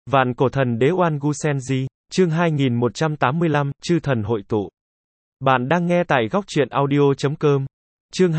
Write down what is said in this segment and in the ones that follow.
Vạn cổ thần đế Oan Gu Senji, chương 2185, chư thần hội tụ. Bạn đang nghe tại góc truyện audio.com. Chương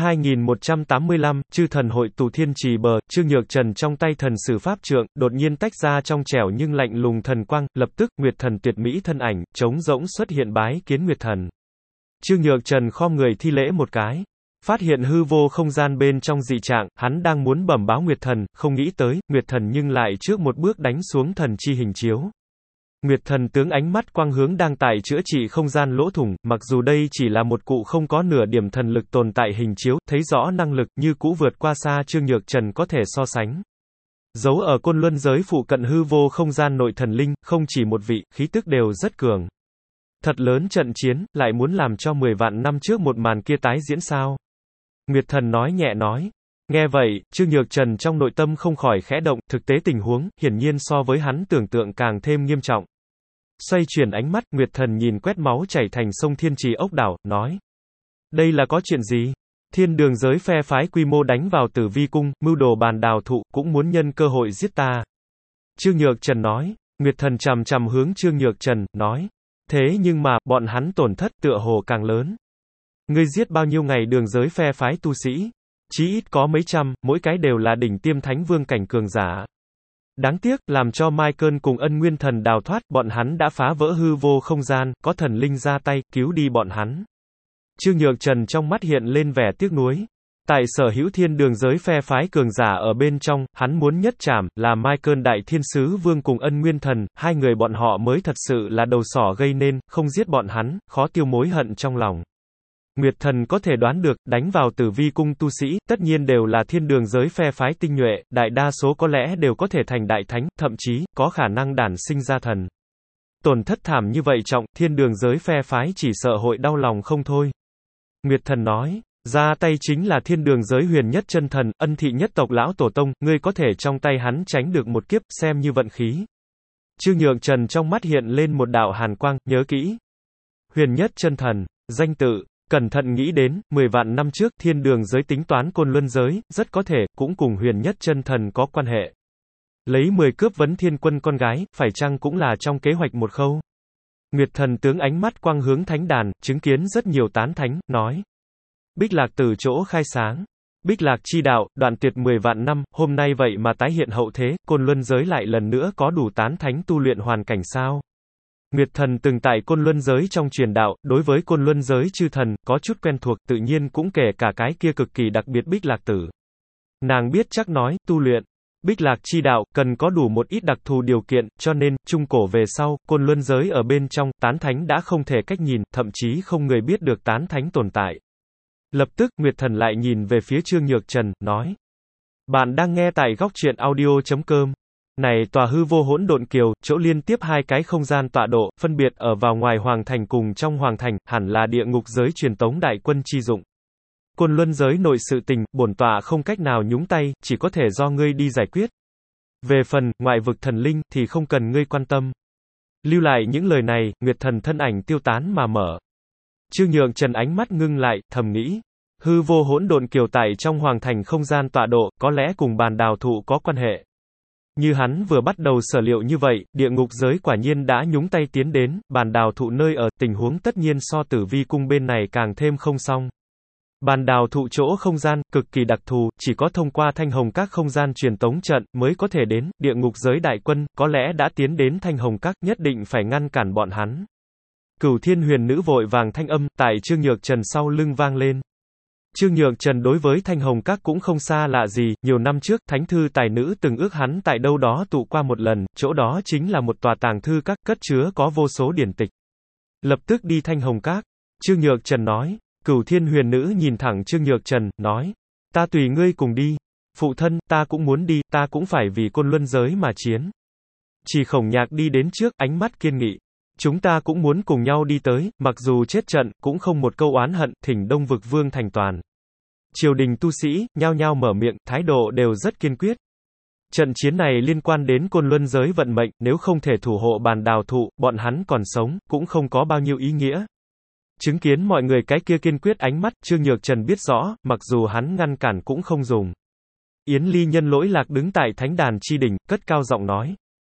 2185, chư thần hội tụ. Thiên trì bờ, Trương Nhược Trần trong tay thần sử pháp trượng, đột nhiên tách ra trong trẻo nhưng lạnh lùng thần quang, lập tức, Nguyệt thần tuyệt mỹ thân ảnh, trống rỗng xuất hiện bái kiến Nguyệt thần. Trương Nhược Trần khom người thi lễ một cái. Phát hiện hư vô không gian bên trong dị trạng, hắn đang muốn bẩm báo Nguyệt thần, không nghĩ tới, Nguyệt thần nhưng lại trước một bước đánh xuống thần chi hình chiếu. Nguyệt thần tướng ánh mắt quang hướng đang tại chữa trị không gian lỗ thủng, mặc dù đây chỉ là một cụ không có nửa điểm thần lực tồn tại hình chiếu, thấy rõ năng lực như cũ vượt qua xa Trương Nhược Trần có thể so sánh. Giấu ở côn luân giới phụ cận hư vô không gian nội thần linh, không chỉ một vị, khí tức đều rất cường. Thật lớn trận chiến, lại muốn làm cho 10 vạn năm trước một màn kia tái diễn sao? Nguyệt thần nói nhẹ nói. Nghe vậy, Trương Nhược Trần trong nội tâm không khỏi khẽ động, thực tế tình huống, hiển nhiên so với hắn tưởng tượng càng thêm nghiêm trọng. Xoay chuyển ánh mắt, Nguyệt thần nhìn quét máu chảy thành sông Thiên Trì ốc đảo, nói. Đây là có chuyện gì? Thiên đường giới phe phái quy mô đánh vào Tử Vi cung, mưu đồ bàn đào thụ, cũng muốn nhân cơ hội giết ta. Trương Nhược Trần nói. Nguyệt thần chằm chằm hướng Trương Nhược Trần, nói. Thế nhưng mà, bọn hắn tổn thất tựa hồ càng lớn. Ngươi giết bao nhiêu ngày đường giới phe phái tu sĩ? Chí ít có mấy trăm, mỗi cái đều là đỉnh tiêm thánh vương cảnh cường giả. Đáng tiếc, làm cho Michael cùng Ân Nguyên Thần đào thoát, bọn hắn đã phá vỡ hư vô không gian, có thần linh ra tay, cứu đi bọn hắn. Trương Nhược Trần trong mắt hiện lên vẻ tiếc nuối. Tại sở hữu thiên đường giới phe phái cường giả ở bên trong, hắn muốn nhất trảm, là Michael Đại Thiên Sứ Vương cùng Ân Nguyên Thần, hai người bọn họ mới thật sự là đầu sỏ gây nên, không giết bọn hắn, khó tiêu mối hận trong lòng. Nguyệt thần có thể đoán được, đánh vào Tử Vi cung tu sĩ, tất nhiên đều là thiên đường giới phe phái tinh nhuệ, đại đa số có lẽ đều có thể thành đại thánh, thậm chí, có khả năng đản sinh ra thần. Tổn thất thảm như vậy trọng, thiên đường giới phe phái chỉ sợ hội đau lòng không thôi. Nguyệt thần nói, ra tay chính là thiên đường giới huyền nhất chân thần, Ân thị nhất tộc lão tổ tông, ngươi có thể trong tay hắn tránh được một kiếp, xem như vận khí. Trương Nhược Trần trong mắt hiện lên một đạo hàn quang, nhớ kỹ. Huyền nhất chân thần, danh tự. Cẩn thận nghĩ đến, 10 vạn năm trước, thiên đường giới tính toán côn luân giới, rất có thể, cũng cùng huyền nhất chân thần có quan hệ. Lấy 10 cướp vấn thiên quân con gái, phải chăng cũng là trong kế hoạch một khâu? Nguyệt thần tướng ánh mắt quang hướng thánh đàn, chứng kiến rất nhiều tán thánh, nói. Bích lạc từ chỗ khai sáng. Bích lạc chi đạo, đoạn tuyệt 10 vạn năm, hôm nay vậy mà tái hiện hậu thế, côn luân giới lại lần nữa có đủ tán thánh tu luyện hoàn cảnh sao? Nguyệt thần từng tại côn luân giới trong truyền đạo, đối với côn luân giới chư thần, có chút quen thuộc, tự nhiên cũng kể cả cái kia cực kỳ đặc biệt Bích lạc tử. Nàng biết chắc nói, tu luyện, Bích lạc chi đạo, cần có đủ một ít đặc thù điều kiện, cho nên, trung cổ về sau, côn luân giới ở bên trong, tán thánh đã không thể cách nhìn, thậm chí không người biết được tán thánh tồn tại. Lập tức, Nguyệt thần lại nhìn về phía Trương Nhược Trần, nói. Bạn đang nghe tại góc truyện audio.com. Này tòa hư vô hỗn độn kiều, chỗ liên tiếp hai cái không gian tọa độ, phân biệt ở vào ngoài hoàng thành cùng trong hoàng thành, hẳn là địa ngục giới truyền tống đại quân chi dụng. Côn luân giới nội sự tình, bổn tọa không cách nào nhúng tay, chỉ có thể do ngươi đi giải quyết. Về phần, ngoại vực thần linh, thì không cần ngươi quan tâm. Lưu lại những lời này, Nguyệt thần thân ảnh tiêu tán mà mở. Trương Nhược Trần ánh mắt ngưng lại, thầm nghĩ. Hư vô hỗn độn kiều tại trong hoàng thành không gian tọa độ, có lẽ cùng bàn đào thụ có quan hệ. Như hắn vừa bắt đầu sở liệu như vậy, địa ngục giới quả nhiên đã nhúng tay tiến đến, bàn đào thụ nơi ở, tình huống tất nhiên so Tử Vi cung bên này càng thêm không xong. Bàn đào thụ chỗ không gian, cực kỳ đặc thù, chỉ có thông qua thanh hồng các không gian truyền tống trận, mới có thể đến, địa ngục giới đại quân, có lẽ đã tiến đến thanh hồng các, nhất định phải ngăn cản bọn hắn. Cửu thiên huyền nữ vội vàng thanh âm, tại Trương Nhược Trần sau lưng vang lên. Trương Nhược Trần đối với thanh hồng các cũng không xa lạ gì, nhiều năm trước, thánh thư tài nữ từng ước hắn tại đâu đó tụ qua một lần, chỗ đó chính là một tòa tàng thư các, cất chứa có vô số điển tịch. Lập tức đi thanh hồng các. Trương Nhược Trần nói. Cửu thiên huyền nữ nhìn thẳng Trương Nhược Trần, nói. Ta tùy ngươi cùng đi. Phụ thân, ta cũng muốn đi, ta cũng phải vì côn luân giới mà chiến. Chỉ Khổng Nhạc đi đến trước, ánh mắt kiên nghị. Chúng ta cũng muốn cùng nhau đi tới, mặc dù chết trận, cũng không một câu oán hận, thỉnh Đông Vực Vương thành toàn. Triều đình tu sĩ, nhao nhao mở miệng, thái độ đều rất kiên quyết. Trận chiến này liên quan đến côn luân giới vận mệnh, nếu không thể thủ hộ bàn đào thụ, bọn hắn còn sống, cũng không có bao nhiêu ý nghĩa. Chứng kiến mọi người cái kia kiên quyết ánh mắt, Trương Nhược Trần biết rõ, mặc dù hắn ngăn cản cũng không dùng. Yến Ly nhân lỗi lạc đứng tại thánh đàn chi đỉnh, cất cao giọng nói.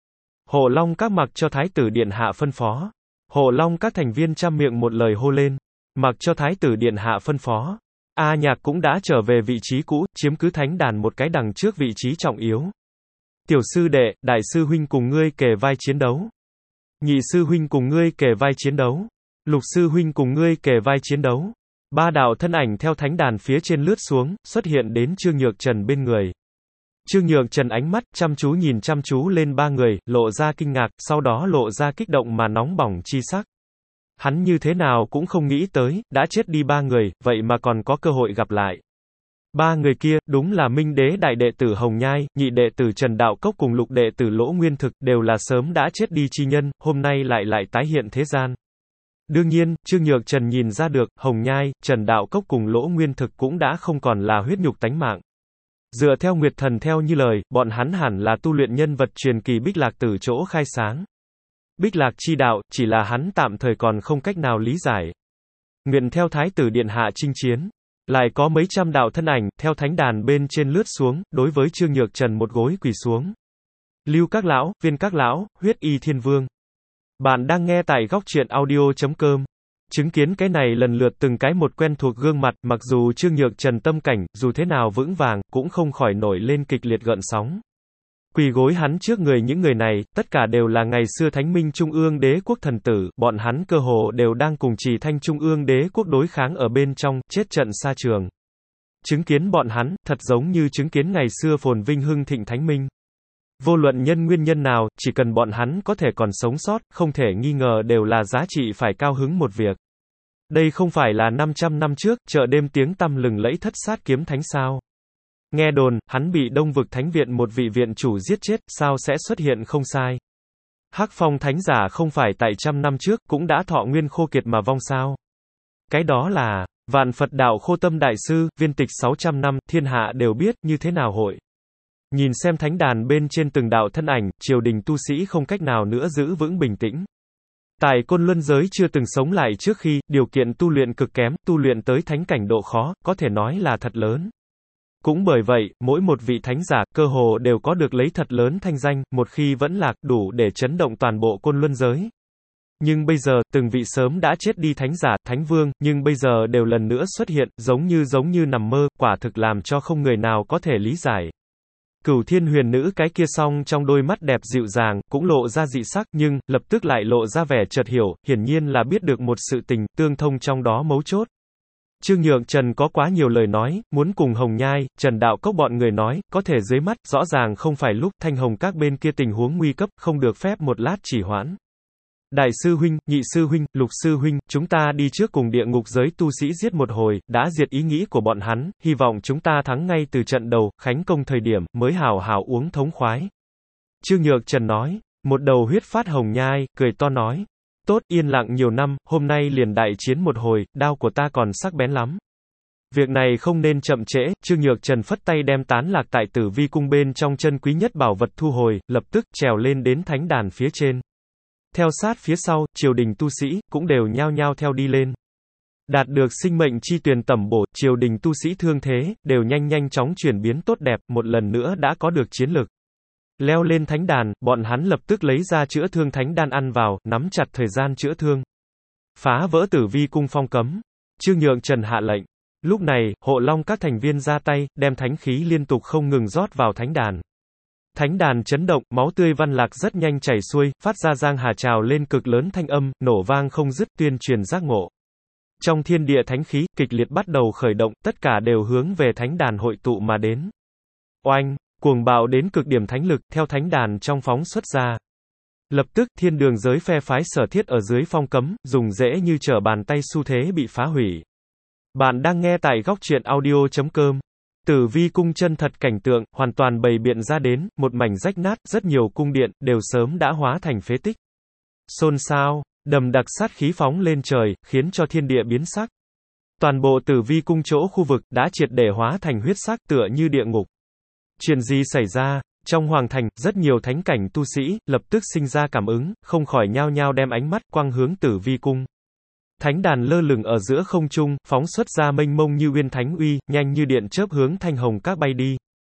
Hộ Long Các mặc cho Thái tử Điện Hạ phân phó. Hộ Long Các thành viên trăm miệng một lời hô lên. Mặc cho Thái tử Điện Hạ phân phó. A Nhạc cũng đã trở về vị trí cũ, chiếm cứ thánh đàn một cái đằng trước vị trí trọng yếu. Tiểu sư đệ, đại sư huynh cùng ngươi kề vai chiến đấu. Nhị sư huynh cùng ngươi kề vai chiến đấu. Lục sư huynh cùng ngươi kề vai chiến đấu. Ba đạo thân ảnh theo thánh đàn phía trên lướt xuống, xuất hiện đến Trương Nhược Trần bên người. Trương Nhược Trần ánh mắt chăm chú nhìn chăm chú lên ba người, lộ ra kinh ngạc, sau đó lộ ra kích động mà nóng bỏng chi sắc. Hắn như thế nào cũng không nghĩ tới, đã chết đi ba người, vậy mà còn có cơ hội gặp lại. Ba người kia, đúng là Minh Đế đại đệ tử Hồng Nhai, nhị đệ tử Trần Đạo Cốc cùng lục đệ tử Lỗ Nguyên Thực, đều là sớm đã chết đi chi nhân, hôm nay lại tái hiện thế gian. Đương nhiên, Trương Nhược Trần nhìn ra được, Hồng Nhai, Trần Đạo Cốc cùng Lỗ Nguyên Thực cũng đã không còn là huyết nhục tánh mạng. Dựa theo Nguyệt Thần theo như lời, bọn hắn hẳn là tu luyện nhân vật truyền kỳ Bích Lạc Tử chỗ khai sáng. Bích Lạc chi đạo, chỉ là hắn tạm thời còn không cách nào lý giải. Nguyện theo Thái tử Điện Hạ chinh chiến. Lại có mấy trăm đạo thân ảnh, theo thánh đàn bên trên lướt xuống, đối với Trương Nhược Trần một gối quỳ xuống. Lưu các lão, Viên các lão, Huyết Y Thiên Vương. Bạn đang nghe tại góc truyện audio.com. Chứng kiến cái này lần lượt từng cái một quen thuộc gương mặt, mặc dù Trương Nhược Trần tâm cảnh, dù thế nào vững vàng, cũng không khỏi nổi lên kịch liệt gợn sóng. Quỳ gối hắn trước người những người này, tất cả đều là ngày xưa Thánh Minh Trung ương Đế quốc thần tử, bọn hắn cơ hồ đều đang cùng Trì Thanh Trung ương Đế quốc đối kháng ở bên trong, chết trận xa trường. Chứng kiến bọn hắn, thật giống như chứng kiến ngày xưa phồn vinh hưng thịnh Thánh Minh. Vô luận nhân nguyên nhân nào, chỉ cần bọn hắn có thể còn sống sót, không thể nghi ngờ đều là giá trị phải cao hứng một việc. Đây không phải là 500 năm trước, chợ đêm tiếng tăm lừng lẫy Thất Sát Kiếm Thánh sao? Nghe đồn, hắn bị Đông Vực Thánh Viện một vị viện chủ giết chết, sao sẽ xuất hiện không sai? Hắc Phong Thánh Giả không phải tại trăm năm trước, cũng đã thọ nguyên khô kiệt mà vong sao? Cái đó là, Vạn Phật Đạo Khô Tâm Đại Sư, viên tịch 600 năm, thiên hạ đều biết, như thế nào hội? Nhìn xem thánh đàn bên trên từng đạo thân ảnh, triều đình tu sĩ không cách nào nữa giữ vững bình tĩnh. Tại Côn Luân giới chưa từng sống lại trước khi, điều kiện tu luyện cực kém, tu luyện tới thánh cảnh độ khó, có thể nói là thật lớn. Cũng bởi vậy, mỗi một vị thánh giả, cơ hồ đều có được lấy thật lớn thanh danh, một khi vẫn lạc, đủ để chấn động toàn bộ Côn Luân giới. Nhưng bây giờ, từng vị sớm đã chết đi thánh giả, thánh vương, nhưng bây giờ đều lần nữa xuất hiện, giống như nằm mơ, quả thực làm cho không người nào có thể lý giải. Cửu Thiên Huyền Nữ cái kia song trong đôi mắt đẹp dịu dàng, cũng lộ ra dị sắc, nhưng, lập tức lại lộ ra vẻ chợt hiểu, hiển nhiên là biết được một sự tình, tương thông trong đó mấu chốt. Trương Nhược Trần có quá nhiều lời nói, muốn cùng Hồng Nhai, Trần Đạo Cốc bọn người nói, có thể dưới mắt, rõ ràng không phải lúc, Thanh Hồng các bên kia tình huống nguy cấp, không được phép một lát trì hoãn. Đại sư huynh, nhị sư huynh, lục sư huynh, chúng ta đi trước cùng địa ngục giới tu sĩ giết một hồi, đã diệt ý nghĩ của bọn hắn, hy vọng chúng ta thắng ngay từ trận đầu, khánh công thời điểm, mới hào hào uống thống khoái. Trương Nhược Trần nói, một đầu huyết phát Hồng Nhai, cười to nói, tốt, yên lặng nhiều năm, hôm nay liền đại chiến một hồi, đao của ta còn sắc bén lắm. Việc này không nên chậm trễ, Trương Nhược Trần phất tay đem tán lạc tại Tử Vi cung bên trong chân quý nhất bảo vật thu hồi, lập tức trèo lên đến thánh đàn phía trên. Theo sát phía sau, triều đình tu sĩ, cũng đều nhao nhao theo đi lên. Đạt được sinh mệnh chi tuyền tẩm bổ, triều đình tu sĩ thương thế, đều nhanh chóng chuyển biến tốt đẹp, một lần nữa đã có được chiến lực. Leo lên thánh đàn, bọn hắn lập tức lấy ra chữa thương thánh đan ăn vào, nắm chặt thời gian chữa thương. Phá vỡ Tử Vi cung phong cấm. Trương Nhược Trần hạ lệnh. Lúc này, Hộ Long các thành viên ra tay, đem thánh khí liên tục không ngừng rót vào thánh đàn. Thánh đàn chấn động, máu tươi văn lạc rất nhanh chảy xuôi, phát ra giang hà trào lên cực lớn thanh âm, nổ vang không dứt tuyên truyền giác ngộ. Trong thiên địa thánh khí, kịch liệt bắt đầu khởi động, tất cả đều hướng về thánh đàn hội tụ mà đến. Oanh, cuồng bạo đến cực điểm thánh lực, theo thánh đàn trong phóng xuất ra. Lập tức, thiên đường giới phe phái Sở Thiết ở dưới phong cấm, dùng dễ như trở bàn tay xu thế bị phá hủy. Bạn đang nghe tại góc truyện audio.com. Tử Vi cung chân thật cảnh tượng, hoàn toàn bày biện ra đến, một mảnh rách nát, rất nhiều cung điện, đều sớm đã hóa thành phế tích. Xôn xao, đầm đặc sát khí phóng lên trời, khiến cho thiên địa biến sắc. Toàn bộ Tử Vi cung chỗ khu vực, đã triệt để hóa thành huyết sắc tựa như địa ngục. Chuyện gì xảy ra? Trong hoàng thành, rất nhiều thánh cảnh tu sĩ, lập tức sinh ra cảm ứng, không khỏi nhao nhao đem ánh mắt quang hướng Tử Vi cung. Thánh đàn lơ lửng ở giữa không trung, phóng xuất ra mênh mông như uyên thánh uy, nhanh như điện chớp hướng Thanh Hồng các bay đi.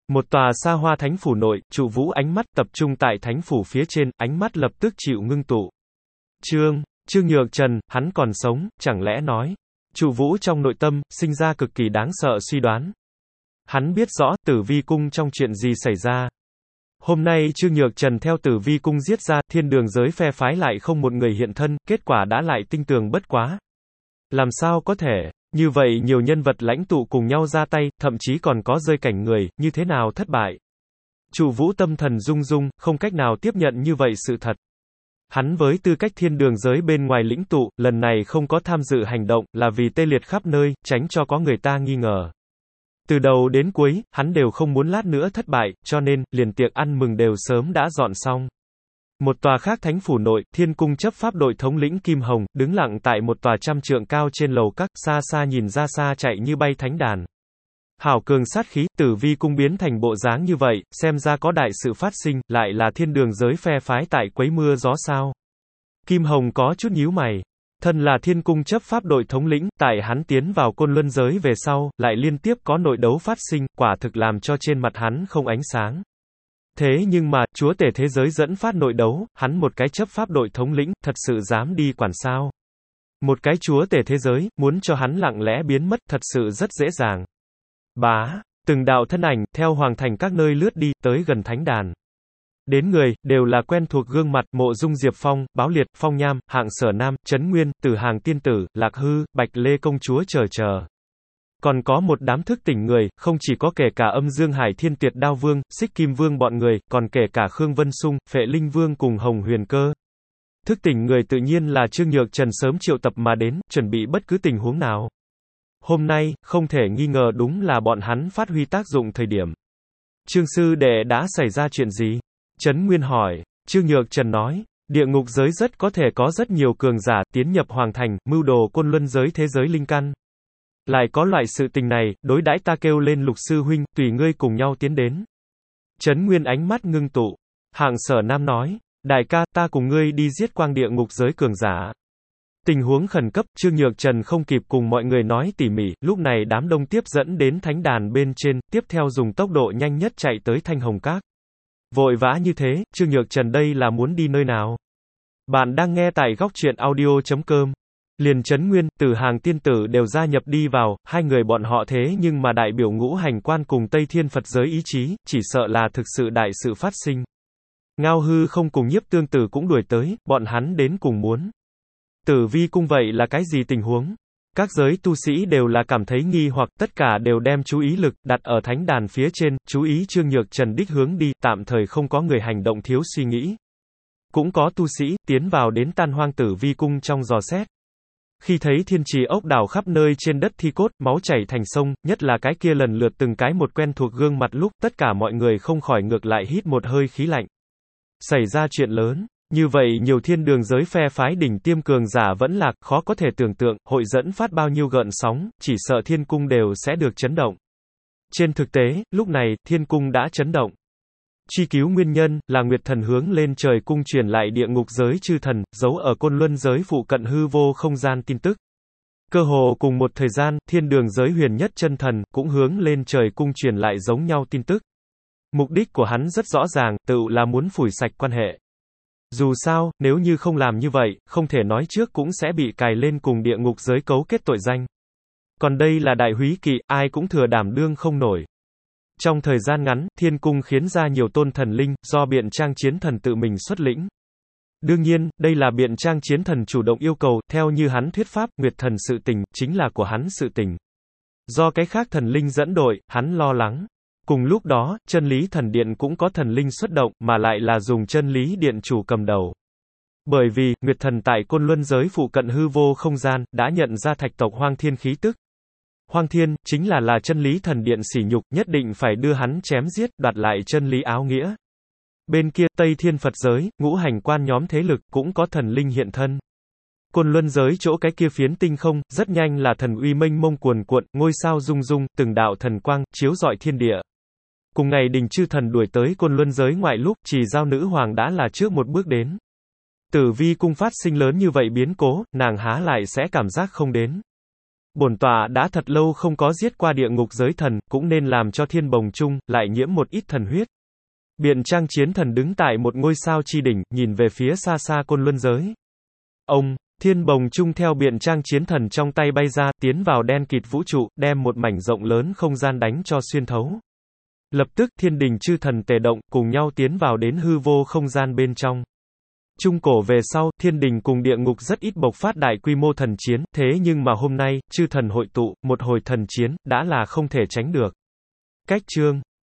Một tòa xa hoa thánh phủ nội, Trụ Vũ ánh mắt tập trung tại thánh phủ phía trên, ánh mắt lập tức chịu ngưng tụ. Trương Nhược Trần, hắn còn sống, chẳng lẽ nói. Trụ Vũ trong nội tâm, sinh ra cực kỳ đáng sợ suy đoán. Hắn biết rõ, Tử Vi Cung trong chuyện gì xảy ra. Hôm nay Trương Nhược Trần theo Tử Vi Cung giết ra, thiên đường giới phe phái lại không một người hiện thân, kết quả đã lại tinh tường bất quá. Làm sao có thể, như vậy nhiều nhân vật lãnh tụ cùng nhau ra tay, thậm chí còn có rơi cảnh người, như thế nào thất bại. Trụ Vũ tâm thần rung rung, không cách nào tiếp nhận như vậy sự thật. Hắn với tư cách thiên đường giới bên ngoài lĩnh tụ, lần này không có tham dự hành động, là vì tê liệt khắp nơi, tránh cho có người ta nghi ngờ. Từ đầu đến cuối, hắn đều không muốn lát nữa thất bại, cho nên, liền tiệc ăn mừng đều sớm đã dọn xong. Một tòa khác thánh phủ nội, thiên cung chấp pháp đội thống lĩnh Kim Hồng, đứng lặng tại một tòa trăm trượng cao trên lầu các, xa xa nhìn ra xa chạy như bay thánh đàn. Hảo cường sát khí, Tử Vi Cung biến thành bộ dáng như vậy, xem ra có đại sự phát sinh, lại là thiên đường giới phe phái tại quấy mưa gió sao. Kim Hồng có chút nhíu mày. Thân là thiên cung chấp pháp đội thống lĩnh, tại hắn tiến vào côn luân giới về sau, lại liên tiếp có nội đấu phát sinh, quả thực làm cho trên mặt hắn không ánh sáng. Thế nhưng mà, chúa tể thế giới dẫn phát nội đấu, hắn một cái chấp pháp đội thống lĩnh, thật sự dám đi quản sao. Một cái chúa tể thế giới, muốn cho hắn lặng lẽ biến mất, thật sự rất dễ dàng. Từng đạo thân ảnh, theo hoàng thành các nơi lướt đi, tới gần thánh đàn. Đến người, đều là quen thuộc gương mặt, Mộ Dung Diệp Phong, Báo Liệt, Phong Nham, Hạng Sở Nam, Trấn Nguyên, Tử Hàng Tiên Tử, Lạc Hư, Bạch Lê Công Chúa chờ. Còn có một đám thức tỉnh người, không chỉ có kể cả Âm Dương Hải Thiên Tuyệt Đao Vương, Xích Kim Vương bọn người, còn kể cả Khương Vân Sung, Phệ Linh Vương cùng Hồng Huyền Cơ. Thức tỉnh người tự nhiên là Trương Nhược Trần sớm triệu tập mà đến, chuẩn bị bất cứ tình huống nào. Hôm nay, không thể nghi ngờ đúng là bọn hắn phát huy tác dụng thời điểm. Trương sư đệ đã xảy ra chuyện gì? Trấn Nguyên hỏi. Trương Nhược Trần nói, địa ngục giới rất có thể có rất nhiều cường giả tiến nhập hoàng thành, mưu đồ côn luân giới thế giới linh căn. Lại có loại sự tình này, đối đãi ta kêu lên Lục sư huynh, tùy ngươi cùng nhau tiến đến. Trấn Nguyên ánh mắt ngưng tụ. Hạng Sở Nam nói, đại ca, ta cùng ngươi đi giết quang địa ngục giới cường giả. Tình huống khẩn cấp, Trương Nhược Trần không kịp cùng mọi người nói tỉ mỉ, lúc này đám đông tiếp dẫn đến thánh đàn bên trên, tiếp theo dùng tốc độ nhanh nhất chạy tới Thanh Hồng Các. Vội vã như thế, Trương Nhược Trần đây là muốn đi nơi nào? Bạn đang nghe tại góc truyện audio.com. Liền Trấn Nguyên, Tử Hàng Tiên Tử đều gia nhập đi vào, hai người bọn họ thế nhưng mà đại biểu ngũ hành quan cùng Tây Thiên Phật giới ý chí, chỉ sợ là thực sự đại sự phát sinh. Ngao Hư không cùng Nhiếp Tương Tử cũng đuổi tới, bọn hắn đến cùng muốn. Tử Vi Cung vậy là cái gì tình huống? Các giới tu sĩ đều là cảm thấy nghi hoặc tất cả đều đem chú ý lực đặt ở thánh đàn phía trên, chú ý Trương Nhược Trần đích hướng đi, tạm thời không có người hành động thiếu suy nghĩ. Cũng có tu sĩ tiến vào đến Tan Hoang Tử Vi Cung trong dò xét. Khi thấy thiên trì ốc đảo khắp nơi trên đất thi cốt, máu chảy thành sông, nhất là cái kia lần lượt từng cái một quen thuộc gương mặt lúc, tất cả mọi người không khỏi ngược lại hít một hơi khí lạnh. Xảy ra chuyện lớn. Như vậy nhiều thiên đường giới phe phái đỉnh tiêm cường giả vẫn lạc, khó có thể tưởng tượng, hội dẫn phát bao nhiêu gợn sóng, chỉ sợ thiên cung đều sẽ được chấn động. Trên thực tế, lúc này, thiên cung đã chấn động. Truy cứu nguyên nhân, là Nguyệt Thần hướng lên trời cung truyền lại địa ngục giới chư thần, giấu ở côn luân giới phụ cận hư vô không gian tin tức. Cơ hồ cùng một thời gian, thiên đường giới huyền nhất chân thần, cũng hướng lên trời cung truyền lại giống nhau tin tức. Mục đích của hắn rất rõ ràng, tự là muốn phủi sạch quan hệ. Dù sao, nếu như không làm như vậy, không thể nói trước cũng sẽ bị cài lên cùng địa ngục giới cấu kết tội danh. Còn đây là đại húy kỵ, ai cũng thừa đảm đương không nổi. Trong thời gian ngắn, thiên cung khiến ra nhiều tôn thần linh, do Biện Trang Chiến Thần tự mình xuất lĩnh. Đương nhiên, đây là Biện Trang Chiến Thần chủ động yêu cầu, theo như hắn thuyết pháp, Nguyệt Thần sự tình, chính là của hắn sự tình. Do cái khác thần linh dẫn đội, hắn lo lắng. Cùng lúc đó, chân lý thần điện cũng có thần linh xuất động, mà lại là dùng chân lý điện chủ cầm đầu. Bởi vì, Nguyệt Thần tại côn luân giới phụ cận hư vô không gian, đã nhận ra thạch tộc Hoang Thiên khí tức. Hoang Thiên, chính là chân lý thần điện sỉ nhục, nhất định phải đưa hắn chém giết, đoạt lại chân lý áo nghĩa. Bên kia, Tây Thiên Phật giới, ngũ hành quan nhóm thế lực, cũng có thần linh hiện thân. Côn luân giới chỗ cái kia phiến tinh không, rất nhanh là thần uy mênh mông cuồn cuộn, ngôi sao rung rung, từng đạo thần quang, chiếu rọi thiên địa. Cùng ngày đình chư thần đuổi tới côn luân giới ngoại lúc, Chỉ Giao nữ hoàng đã là trước một bước đến. Tử Vi Cung phát sinh lớn như vậy biến cố, nàng há lại sẽ cảm giác không đến. Bổn tọa đã thật lâu không có giết qua địa ngục giới thần, cũng nên làm cho thiên bồng chung, lại nhiễm một ít thần huyết. Biện Trang chiến thần đứng tại một ngôi sao chi đỉnh, nhìn về phía xa xa côn luân giới. Ông, thiên bồng chung theo Biện Trang chiến thần trong tay bay ra, tiến vào đen kịt vũ trụ, đem một mảnh rộng lớn không gian đánh cho xuyên thấu. Lập tức, thiên đình chư thần tề động, cùng nhau tiến vào đến hư vô không gian bên trong. Trung cổ về sau, thiên đình cùng địa ngục rất ít bộc phát đại quy mô thần chiến, thế nhưng mà hôm nay, chư thần hội tụ, một hồi thần chiến, đã là không thể tránh được. Cách chương